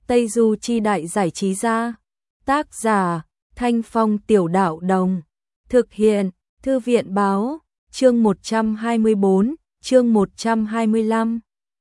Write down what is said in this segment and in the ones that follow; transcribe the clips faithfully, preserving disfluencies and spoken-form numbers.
Tây Du Chi Đại Giải Trí Gia. Tác giả, Thanh Phong Tiểu Đạo Đồng. Thực hiện, Thư viện Báo. Chương một trăm hai mươi bốn, chương một trăm hai mươi lăm.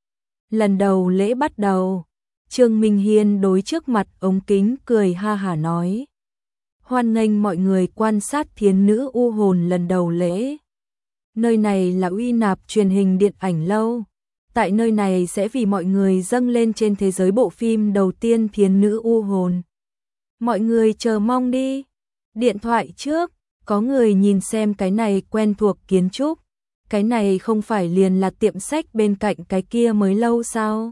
Lần đầu lễ bắt đầu, Trương Minh Hiên đối trước mặt ống kính cười ha hả nói. Hoan nghênh mọi người quan sát Thiến Nữ U Hồn lần đầu lễ. Nơi này là Uy Nạp truyền hình điện ảnh lâu. Tại nơi này sẽ vì mọi người dâng lên trên thế giới bộ phim đầu tiên Thiến Nữ U Hồn. Mọi người chờ mong đi. Điện thoại trước, có người nhìn xem cái này quen thuộc kiến trúc. Cái này không phải liền là tiệm sách bên cạnh cái kia mới lâu sao?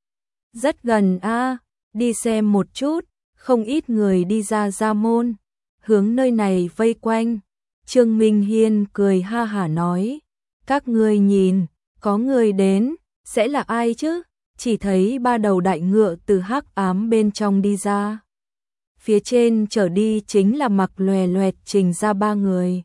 Rất gần a, à, đi xem một chút, không ít người đi ra ra môn, hướng nơi này vây quanh. Trương Minh Hiên cười ha hả nói, các ngươi nhìn, có người đến, sẽ là ai chứ? Chỉ thấy ba đầu đại ngựa từ hắc ám bên trong đi ra. Phía trên trở đi chính là mặc loè loẹt Trình ra ba người.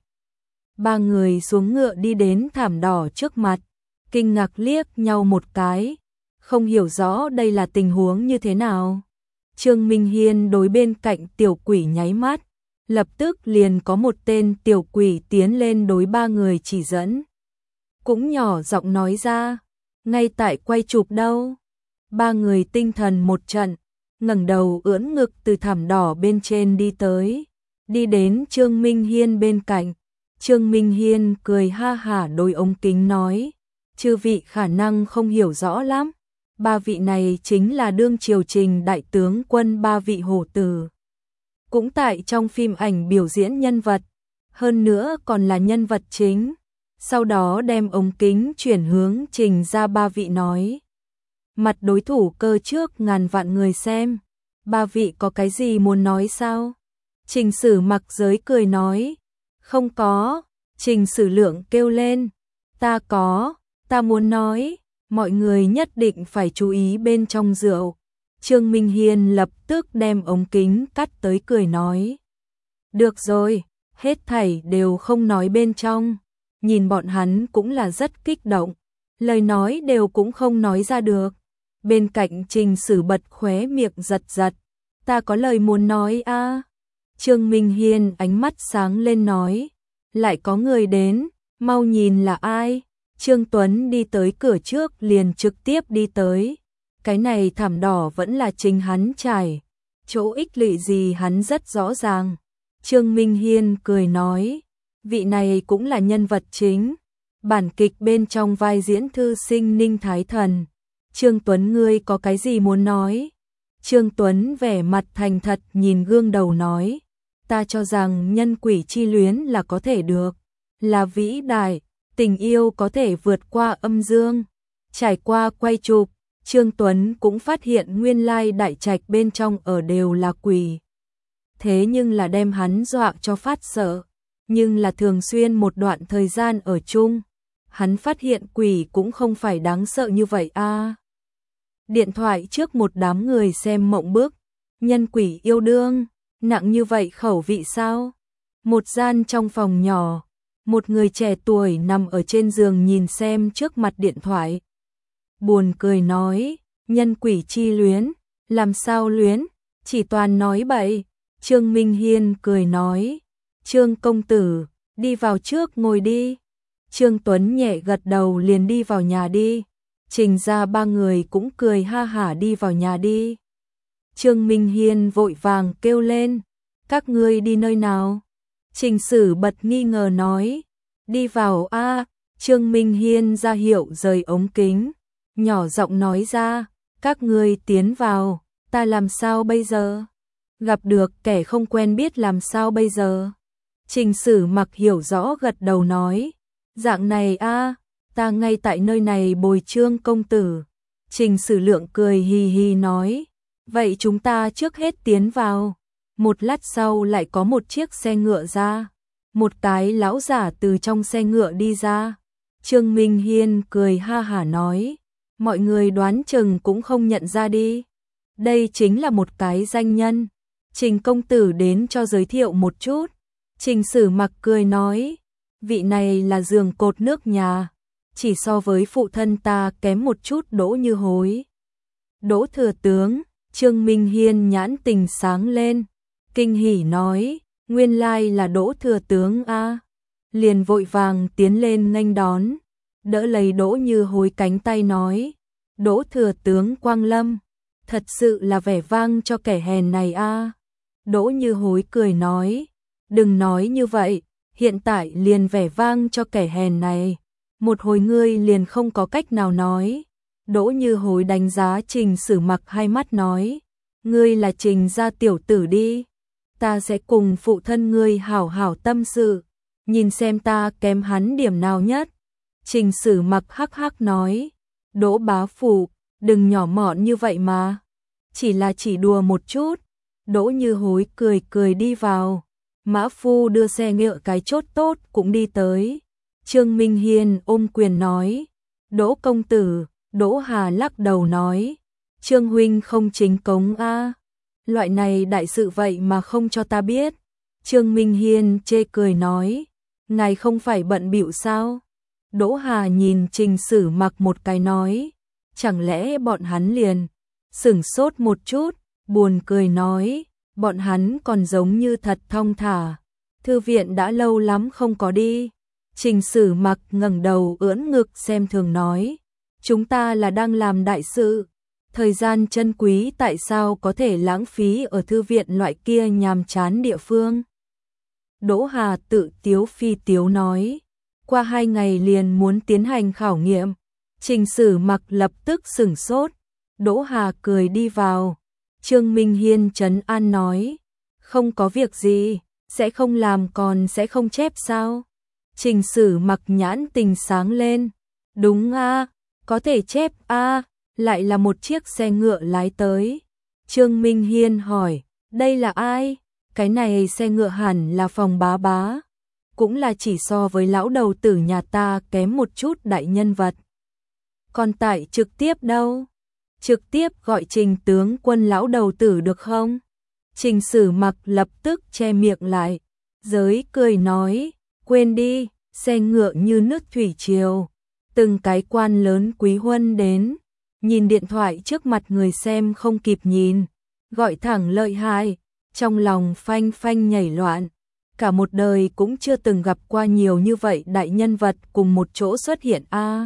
Ba người xuống ngựa đi đến thảm đỏ trước mặt, kinh ngạc liếc nhau một cái, không hiểu rõ đây là tình huống như thế nào. Trương Minh Hiên đối bên cạnh tiểu quỷ nháy mắt, lập tức liền có một tên tiểu quỷ tiến lên đối ba người chỉ dẫn. Cũng nhỏ giọng nói ra, ngay tại quay chụp đâu. Ba người tinh thần một trận, ngẩng đầu ưỡn ngực từ thảm đỏ bên trên đi tới, đi đến Trương Minh Hiên bên cạnh. Trương Minh Hiên cười ha hả đối ống kính nói, chư vị khả năng không hiểu rõ lắm, ba vị này chính là đương triều Trình đại tướng quân ba vị hổ tử. Cũng tại trong phim ảnh biểu diễn nhân vật, hơn nữa còn là nhân vật chính. Sau đó đem ống kính chuyển hướng Trình ra ba vị nói. Mặt đối thủ cơ trước ngàn vạn người xem, ba vị có cái gì muốn nói sao? Trình Sử Mặc giới cười nói, không có. Trình Sử Lượng kêu lên, ta có, ta muốn nói, mọi người nhất định phải chú ý bên trong rượu. Trương Minh Hiên lập tức đem ống kính cắt tới cười nói, được rồi, hết thảy đều không nói bên trong. Nhìn bọn hắn cũng là rất kích động, lời nói đều cũng không nói ra được. Bên cạnh Trình Sử bật khóe miệng giật giật, ta có lời muốn nói a. À. Trương Minh Hiên ánh mắt sáng lên nói, lại có người đến, mau nhìn là ai. Trương Tuấn đi tới cửa trước liền trực tiếp đi tới. Cái này thảm đỏ vẫn là chính hắn trải, chỗ ích lợi gì hắn rất rõ ràng. Trương Minh Hiên cười nói, vị này cũng là nhân vật chính, bản kịch bên trong vai diễn thư sinh Ninh Thái Thần. Trương Tuấn ngươi có cái gì muốn nói? Trương Tuấn vẻ mặt thành thật nhìn gương đầu nói, ta cho rằng nhân quỷ chi luyến là có thể được, là vĩ đại, tình yêu có thể vượt qua âm dương. Trải qua quay chụp, Trương Tuấn cũng phát hiện nguyên lai đại trạch bên trong ở đều là quỷ. Thế nhưng là đem hắn dọa cho phát sợ, nhưng là thường xuyên một đoạn thời gian ở chung, hắn phát hiện quỷ cũng không phải đáng sợ như vậy a. À. Điện thoại trước một đám người xem mộng bức, nhân quỷ yêu đương, nặng như vậy khẩu vị sao? Một gian trong phòng nhỏ, một người trẻ tuổi nằm ở trên giường nhìn xem trước mặt điện thoại. Buồn cười nói, nhân quỷ chi luyến, làm sao luyến, chỉ toàn nói bậy. Trương Minh Hiên cười nói, Trương công tử, đi vào trước ngồi đi. Trương Tuấn nhẹ gật đầu liền đi vào nhà đi. Trình ra ba người cũng cười ha hả đi vào nhà đi. Trương Minh Hiên vội vàng kêu lên, các ngươi đi nơi nào? Trình Sử bật nghi ngờ nói, đi vào a. À. Trương Minh Hiên ra hiệu rời ống kính, nhỏ giọng nói ra, các ngươi tiến vào, ta làm sao bây giờ? Gặp được kẻ không quen biết làm sao bây giờ? Trình Sử Mặc hiểu rõ gật đầu nói, dạng này a, à, ta ngay tại nơi này bồi Trương công tử. Trình Sử Lượng cười hì hì nói, vậy chúng ta trước hết tiến vào. Một lát sau lại có một chiếc xe ngựa ra, một cái lão giả từ trong xe ngựa đi ra. Trương Minh Hiên cười ha hả nói, mọi người đoán chừng cũng không nhận ra đi. Đây chính là một cái danh nhân. Trình công tử đến cho giới thiệu một chút. Trình Sử Mặc cười nói, vị này là giường cột nước nhà, chỉ so với phụ thân ta kém một chút Đỗ Như Hối. Đỗ thừa tướng, Trương Minh Hiên nhãn tình sáng lên, kinh hỉ nói, nguyên lai là Đỗ thừa tướng a. Liền vội vàng tiến lên nghênh đón, đỡ lấy Đỗ Như Hối cánh tay nói, Đỗ thừa tướng quang lâm, thật sự là vẻ vang cho kẻ hèn này a. Đỗ Như Hối cười nói, đừng nói như vậy, hiện tại liền vẻ vang cho kẻ hèn này, một hồi ngươi liền không có cách nào nói. Đỗ Như Hối đánh giá Trình Sử Mặc hai mắt nói, ngươi là Trình gia tiểu tử đi, ta sẽ cùng phụ thân ngươi hảo hảo tâm sự, nhìn xem ta kém hắn điểm nào nhất. Trình Sử Mặc hắc hắc nói, Đỗ bá phụ, đừng nhỏ mọn như vậy mà, chỉ là chỉ đùa một chút. Đỗ Như Hối cười cười đi vào, mã phu đưa xe ngựa cái chốt tốt cũng đi tới. Trương Minh Hiên ôm quyền nói, Đỗ công tử. Đỗ Hà lắc đầu nói, Trương huynh không chính cống a, loại này đại sự vậy mà không cho ta biết. Trương Minh Hiên chê cười nói, ngài không phải bận bịu sao? Đỗ Hà nhìn Trình Sử Mặc một cái nói, chẳng lẽ bọn hắn liền sửng sốt một chút, buồn cười nói, bọn hắn còn giống như thật thong thả, thư viện đã lâu lắm không có đi. Trình Sử Mặc ngẩng đầu ưỡn ngực xem thường nói, chúng ta là đang làm đại sự, thời gian chân quý tại sao có thể lãng phí ở thư viện loại kia nhàm chán địa phương. Đỗ Hà tự tiếu phi tiếu nói, qua hai ngày liền muốn tiến hành khảo nghiệm. Trình Sử Mặc lập tức sửng sốt, Đỗ Hà cười đi vào. Trương Minh Hiên trấn an nói, không có việc gì, sẽ không làm còn sẽ không chép sao? Trình Sử Mặc nhãn tình sáng lên, đúng a, có thể chép a, lại là một chiếc xe ngựa lái tới. Trương Minh Hiên hỏi, đây là ai? Cái này xe ngựa hẳn là Phòng bá bá, cũng là chỉ so với lão đầu tử nhà ta kém một chút đại nhân vật. Còn tại trực tiếp đâu? Trực tiếp gọi Trình tướng quân lão đầu tử được không? Trình Sử Mặc lập tức che miệng lại, giới cười nói, quên đi, xe ngựa như nước thủy triều, từng cái quan lớn quý huân đến, nhìn điện thoại trước mặt người xem không kịp nhìn, gọi thẳng lợi hại, trong lòng phanh phanh nhảy loạn, cả một đời cũng chưa từng gặp qua nhiều như vậy đại nhân vật cùng một chỗ xuất hiện a. À,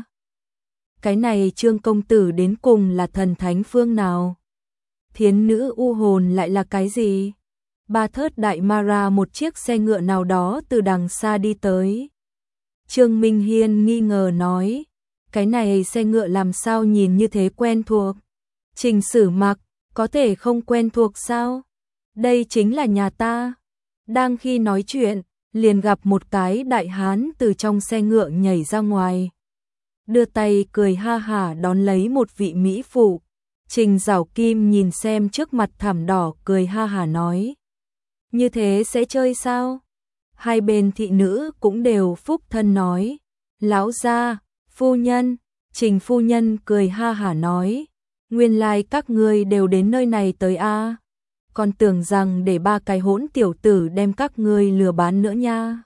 cái này Trương công tử đến cùng là thần thánh phương nào? Thiến nữ u hồn lại là cái gì? Ba thớt đại Mara một chiếc xe ngựa nào đó từ đằng xa đi tới. Trương Minh Hiên nghi ngờ nói, cái này xe ngựa làm sao nhìn như thế quen thuộc? Trình Sử Mặc, có thể không quen thuộc sao? Đây chính là nhà ta. Đang khi nói chuyện, liền gặp một cái đại hán từ trong xe ngựa nhảy ra ngoài, đưa tay cười ha hả đón lấy một vị mỹ phụ. Trình Giảo Kim nhìn xem trước mặt thảm đỏ cười ha hả nói, như thế sẽ chơi sao? Hai bên thị nữ cũng đều phúc thân nói, lão gia, phu nhân. Trình phu nhân cười ha hả nói, nguyên lai các ngươi đều đến nơi này tới a, à? Còn tưởng rằng để ba cái hỗn tiểu tử đem các ngươi lừa bán nữa nha.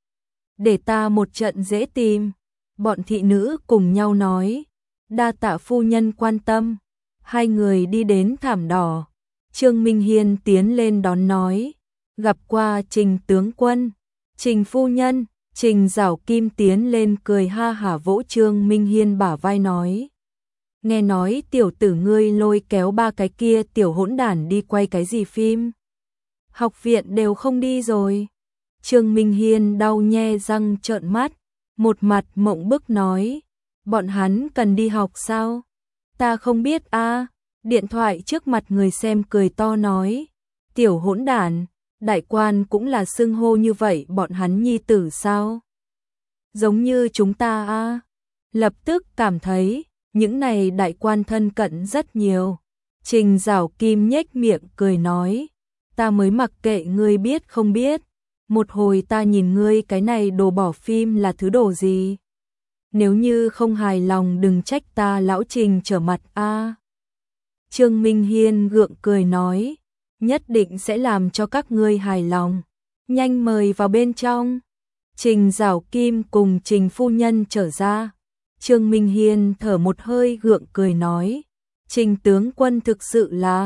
Để ta một trận dễ tìm. Bọn thị nữ cùng nhau nói, đa tạ phu nhân quan tâm. Hai người đi đến thảm đỏ, Trương Minh Hiên tiến lên đón nói, gặp qua Trình tướng quân. Trình phu nhân. Trình Giảo Kim tiến lên cười ha hả vỗ Trương Minh Hiên bả vai nói, nghe nói tiểu tử ngươi lôi kéo ba cái kia tiểu hỗn đản đi quay cái gì phim? Học viện đều không đi rồi. Trương Minh Hiên đau nhe răng trợn mắt, một mặt mộng bức nói, bọn hắn cần đi học sao? Ta không biết a. À. Điện thoại trước mặt người xem cười to nói, tiểu hỗn đản, đại quan cũng là xưng hô như vậy bọn hắn nhi tử sao? Giống như chúng ta a. À. Lập tức cảm thấy những này đại quan thân cận rất nhiều. Trình Giảo Kim nhếch miệng cười nói, ta mới mặc kệ ngươi biết không biết, một hồi ta nhìn ngươi cái này đồ bỏ phim là thứ đồ gì. Nếu như không hài lòng đừng trách ta lão Trình trở mặt a. À. Trương Minh Hiên gượng cười nói, nhất định sẽ làm cho các ngươi hài lòng. Nhanh mời vào bên trong. Trình Giảo Kim cùng Trình phu nhân trở ra. Trương Minh Hiên thở một hơi gượng cười nói, Trình tướng quân thực sự là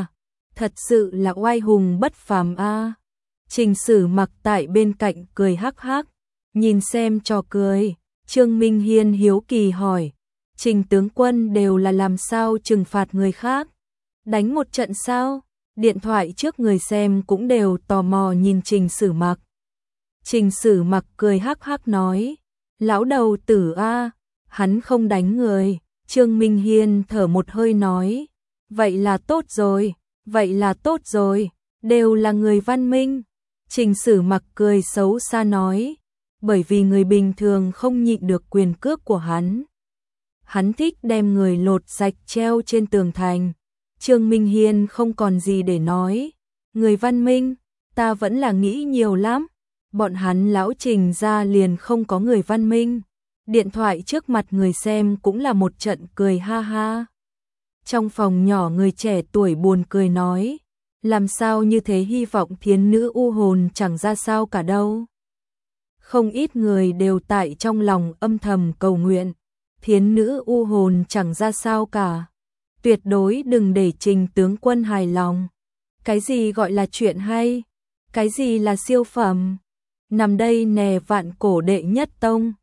thật sự là oai hùng bất phàm a. Trình Sử Mặc tại bên cạnh cười hắc hắc, nhìn xem trò cười. Trương Minh Hiên hiếu kỳ hỏi, Trình tướng quân đều là làm sao trừng phạt người khác? Đánh một trận sao? Điện thoại trước người xem cũng đều tò mò nhìn Trình Sử Mặc. Trình Sử Mặc cười hắc hắc nói, lão đầu tử a, hắn không đánh người. Trương Minh Hiên thở một hơi nói, vậy là tốt rồi, vậy là tốt rồi, đều là người văn minh. Trình Sử Mặc cười xấu xa nói, bởi vì người bình thường không nhịn được quyền cước của hắn. Hắn thích đem người lột sạch treo trên tường thành. Trương Minh Hiên không còn gì để nói, người văn minh, ta vẫn là nghĩ nhiều lắm. Bọn hắn lão Trình ra liền không có người văn minh. Điện thoại trước mặt người xem cũng là một trận cười ha ha. Trong phòng nhỏ người trẻ tuổi buồn cười nói, làm sao như thế, hy vọng thiến nữ u hồn chẳng ra sao cả đâu. Không ít người đều tại trong lòng âm thầm cầu nguyện, thiến nữ u hồn chẳng ra sao cả. Tuyệt đối đừng để Trình tướng quân hài lòng. Cái gì gọi là chuyện hay? Cái gì là siêu phẩm? Nằm đây nè vạn cổ đệ nhất tông.